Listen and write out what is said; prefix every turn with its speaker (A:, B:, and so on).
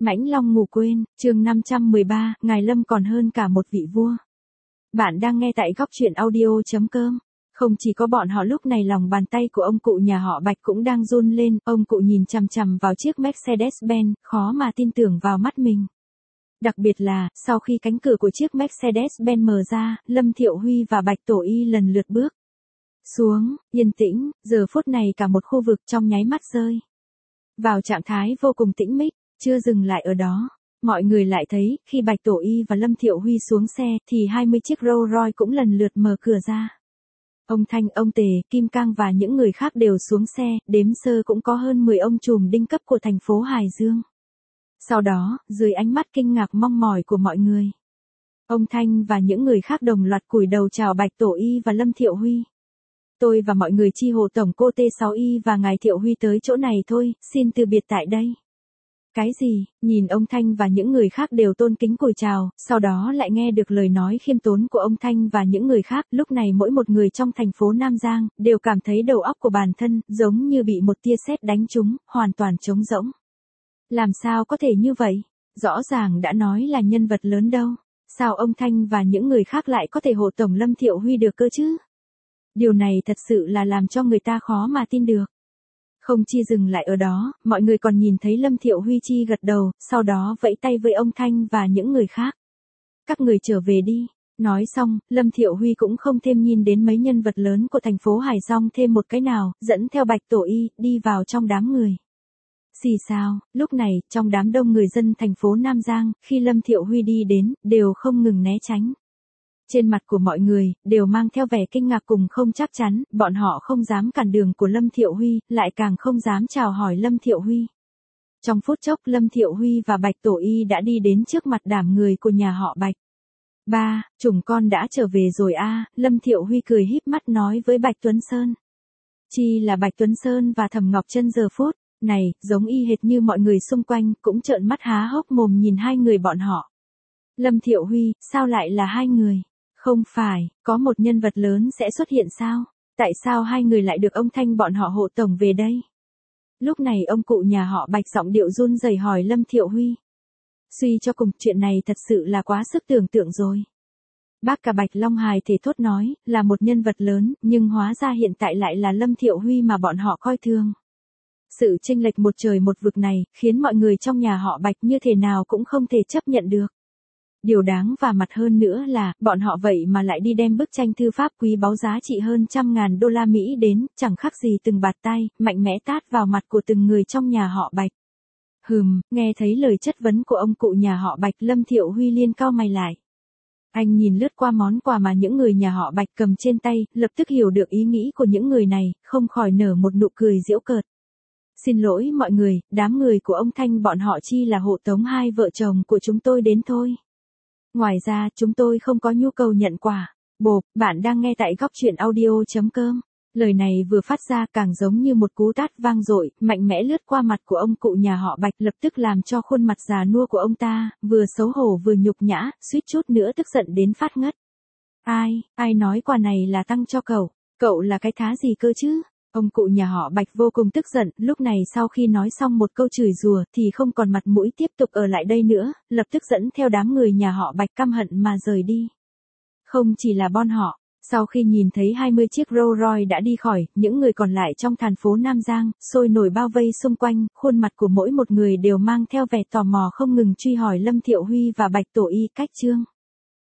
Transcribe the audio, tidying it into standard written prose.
A: Mãnh Long ngủ quên, chương 513, Ngài Lâm còn hơn cả một vị vua. Bạn đang nghe tại góc truyện audio.com. Không chỉ có bọn họ, lúc này lòng bàn tay của ông cụ nhà họ Bạch cũng đang run lên, ông cụ nhìn chằm chằm vào chiếc Mercedes-Benz, khó mà tin tưởng vào mắt mình. Đặc biệt là, sau khi cánh cửa của chiếc Mercedes-Benz mở ra, Lâm Thiệu Huy và Bạch Tổ Y lần lượt bước xuống, yên tĩnh, giờ phút này cả một khu vực trong nháy mắt rơi vào trạng thái vô cùng tĩnh mịch. Chưa dừng lại ở đó, mọi người lại thấy, khi Bạch Tổ Y và Lâm Thiệu Huy xuống xe, thì 20 chiếc Rolls Royce cũng lần lượt mở cửa ra. Ông Thanh, ông Tề, Kim Cang và những người khác đều xuống xe, đếm sơ cũng có hơn 10 ông trùm đinh cấp của thành phố Hải Dương. Sau đó, dưới ánh mắt kinh ngạc mong mỏi của mọi người, ông Thanh và những người khác đồng loạt cúi đầu chào Bạch Tổ Y và Lâm Thiệu Huy. Tôi và mọi người chi hồ tổng cô T6Y và ngài Thiệu Huy tới chỗ này thôi, xin từ biệt tại đây. Cái gì? Nhìn ông Thanh và những người khác đều tôn kính cúi chào, sau đó lại nghe được lời nói khiêm tốn của ông Thanh và những người khác, lúc này mỗi một người trong thành phố Nam Giang, đều cảm thấy đầu óc của bản thân, giống như bị một tia sét đánh trúng, hoàn toàn trống rỗng. Làm sao có thể như vậy? Rõ ràng đã nói là nhân vật lớn đâu. Sao ông Thanh và những người khác lại có thể hộ tổng Lâm Thiệu Huy được cơ chứ? Điều này thật sự là làm cho người ta khó mà tin được. Không chi dừng lại ở đó, mọi người còn nhìn thấy Lâm Thiệu Huy chi gật đầu, sau đó vẫy tay với ông Thanh và những người khác. Các người trở về đi. Nói xong, Lâm Thiệu Huy cũng không thêm nhìn đến mấy nhân vật lớn của thành phố Hải Dương thêm một cái nào, dẫn theo Bạch Tổ Y, đi vào trong đám người. Xì xào, lúc này, trong đám đông người dân thành phố Nam Giang, khi Lâm Thiệu Huy đi đến, đều không ngừng né tránh. Trên mặt của mọi người, đều mang theo vẻ kinh ngạc cùng không chắc chắn, bọn họ không dám cản đường của Lâm Thiệu Huy, lại càng không dám chào hỏi Lâm Thiệu Huy. Trong phút chốc Lâm Thiệu Huy và Bạch Tổ Y đã đi đến trước mặt đám người của nhà họ Bạch. Ba, chủng con đã trở về rồi a, Lâm Thiệu Huy cười híp mắt nói với Bạch Tuấn Sơn. Chi là Bạch Tuấn Sơn và Thẩm Ngọc Trân giờ phút này, giống y hệt như mọi người xung quanh, cũng trợn mắt há hốc mồm nhìn hai người bọn họ. Lâm Thiệu Huy, sao lại là hai người? Không phải, có một nhân vật lớn sẽ xuất hiện sao? Tại sao hai người lại được ông Thanh bọn họ hộ tổng về đây? Lúc này ông cụ nhà họ Bạch giọng điệu run rẩy hỏi Lâm Thiệu Huy. Suy cho cùng, chuyện này thật sự là quá sức tưởng tượng rồi. Bác cả Bạch Long hài thể thốt nói, là một nhân vật lớn, nhưng hóa ra hiện tại lại là Lâm Thiệu Huy mà bọn họ coi thường. Sự chênh lệch một trời một vực này, khiến mọi người trong nhà họ Bạch như thế nào cũng không thể chấp nhận được. Điều đáng và mặt hơn nữa là, bọn họ vậy mà lại đi đem bức tranh thư pháp quý báu giá trị hơn $100.000 đến, chẳng khác gì từng bạt tay, mạnh mẽ tát vào mặt của từng người trong nhà họ Bạch. Nghe thấy lời chất vấn của ông cụ nhà họ Bạch, Lâm Thiệu Huy liên cau mày lại. Anh nhìn lướt qua món quà mà những người nhà họ Bạch cầm trên tay, lập tức hiểu được ý nghĩ của những người này, không khỏi nở một nụ cười giễu cợt. Xin lỗi mọi người, đám người của ông Thanh bọn họ chi là hộ tống hai vợ chồng của chúng tôi đến thôi. Ngoài ra, chúng tôi không có nhu cầu nhận quà. Bộp, bạn đang nghe tại góc truyện audio.com. Lời này vừa phát ra càng giống như một cú tát vang dội, mạnh mẽ lướt qua mặt của ông cụ nhà họ Bạch, lập tức làm cho khuôn mặt già nua của ông ta, vừa xấu hổ vừa nhục nhã, suýt chút nữa tức giận đến phát ngất. Ai nói quà này là tăng cho cậu? Cậu là cái thá gì cơ chứ? Ông cụ nhà họ Bạch vô cùng tức giận, lúc này sau khi nói xong một câu chửi rủa thì không còn mặt mũi tiếp tục ở lại đây nữa, lập tức dẫn theo đám người nhà họ Bạch căm hận mà rời đi. Không chỉ là bọn họ, sau khi nhìn thấy 20 chiếc Rolls Royce đã đi khỏi, những người còn lại trong thành phố Nam Giang, sôi nổi bao vây xung quanh, khuôn mặt của mỗi một người đều mang theo vẻ tò mò không ngừng truy hỏi Lâm Thiệu Huy và Bạch Tổ Y cách chương.